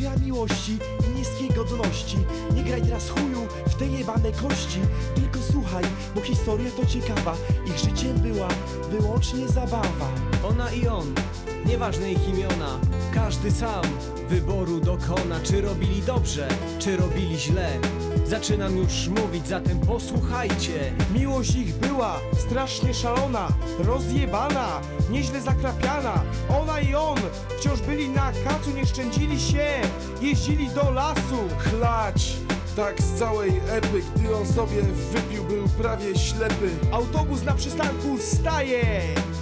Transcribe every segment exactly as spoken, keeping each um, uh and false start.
Historia miłości i niskiej godności. Nie graj teraz chuju w te jebane kości, tylko słuchaj, bo historia to ciekawa. Ich życiem była wyłącznie zabawa. Ona i on, nieważne ich imiona, każdy sam wyboru dokona. Czy robili dobrze, czy robili źle, zaczynam już mówić, zatem posłuchajcie. Miłość ich była strasznie szalona, rozjebana, nieźle zakrapiana. Ona i on wciąż byli na kacu, nie szczędzili się, jeździli do lasu. Chlać, tak z całej epy, gdy on sobie wypił, był prawie ślepy. Autobus na przystanku staje,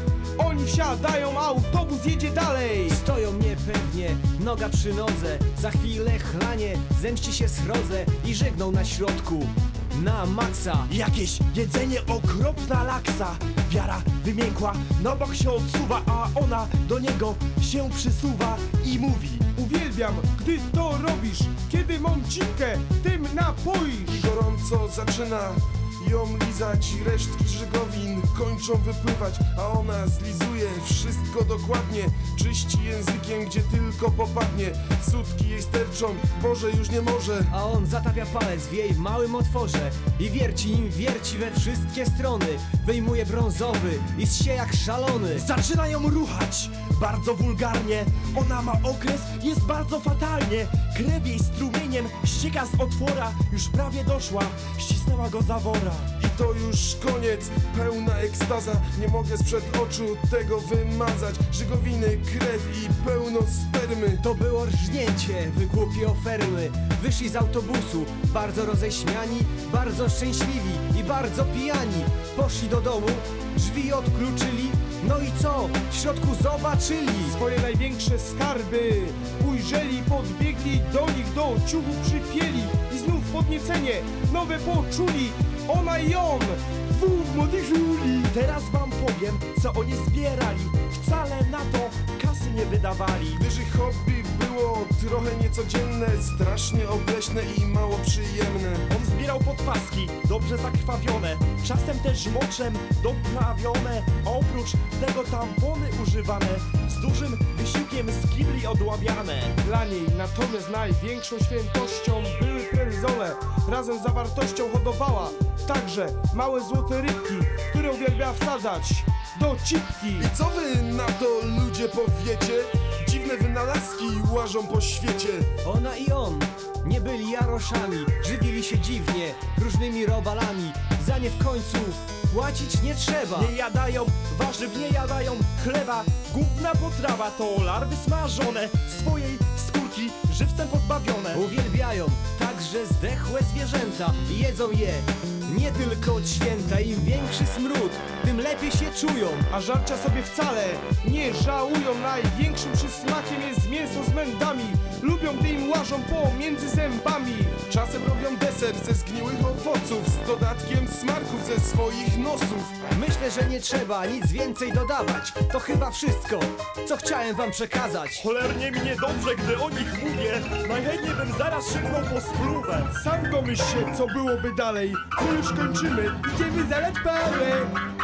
oni wsiadają, autobus jedzie dalej. Stoją niepewnie, noga przy nodze, za chwilę chlanie, zemści się srodze i żegną na środku na maksa. Jakieś jedzenie, okropna laksa. Wiara wymiękła, na bok się odsuwa, a ona do niego się przysuwa i mówi: Uwielbiam, gdy to robisz, kiedy mam cipkę, tym napoisz. I gorąco zaczyna ją lizać, resztki żygowin kończą wypływać, a ona zlizuje wszystko dokładnie, czyści językiem, gdzie tylko popadnie. Sutki jej sterczą, Boże już nie może. A on zatapia palec w jej małym otworze i wierci im, wierci we wszystkie strony. Wyjmuje brązowy i zsie jak szalony. Zaczyna ją ruchać bardzo wulgarnie. Ona ma okres, jest bardzo fatalnie. Krew jej strumieniem ścieka z otwora. Już prawie doszła, ścisnęła go za wora. I to już koniec, pełna ekstaza, nie mogę sprzed oczu tego wymazać. Żygowiny, krew i pełno spermy. To było rżnięcie, wygłupi ofermy. Wyszli z autobusu, bardzo roześmiani, bardzo szczęśliwi i bardzo pijani. Poszli do domu, drzwi odkluczyli, no i co? W środku zobaczyli Swoje największe skarby ujrzeli, podbiegli do nich, do ciuchów przypieli i znów podniecenie nowe poczuli. Ona i on, dwóch młodych żuli. Teraz wam powiem, co oni zbierali. Wcale na to kasy nie wydawali. Gdyż ich hobby było trochę niecodzienne, strasznie obleśne i mało przyjemne. On zbierał podpaski, dobrze zakrwawione, czasem też moczem doprawione. A oprócz tego tampony używane, z dużym wysiłkiem z kibli odławiane. Dla niej natomiast największą świętością były peryzole. Razem z zawartością hodowała także małe złote rybki, które uwielbiała wsadzać do cipki. I co wy na to, ludzie, powiecie? Dziwne wynalazki łażą po świecie. Ona i on nie byli jaroszami, żywili się dziwnie, różnymi robalami. Za nie w końcu płacić nie trzeba. Nie jadają warzyw, nie jadają chleba. Główna potrawa to larwy smażone, swojej skórki żywcem pozbawione. Uwielbiają także zdechłe zwierzęta i jedzą je nie tylko od święta. Im większy smród, tym lepiej się czują. A żarcia sobie wcale nie żałują. Największym przysmakiem jest mięso z mędami. Lubią, gdy im łażą pomiędzy zębami. Czasem robią deser ze zgniłych owoców, z dodatkiem smarków ze swoich nosów. Myślę, że nie trzeba nic więcej dodawać. To chyba wszystko, co chciałem wam przekazać. Cholernie mi niedobrze, gdy o nich mówię. Najchętniej bym zaraz sięgnął po spluwę. Sam domyśl się, co byłoby dalej. My już kończymy, idziemy za parę.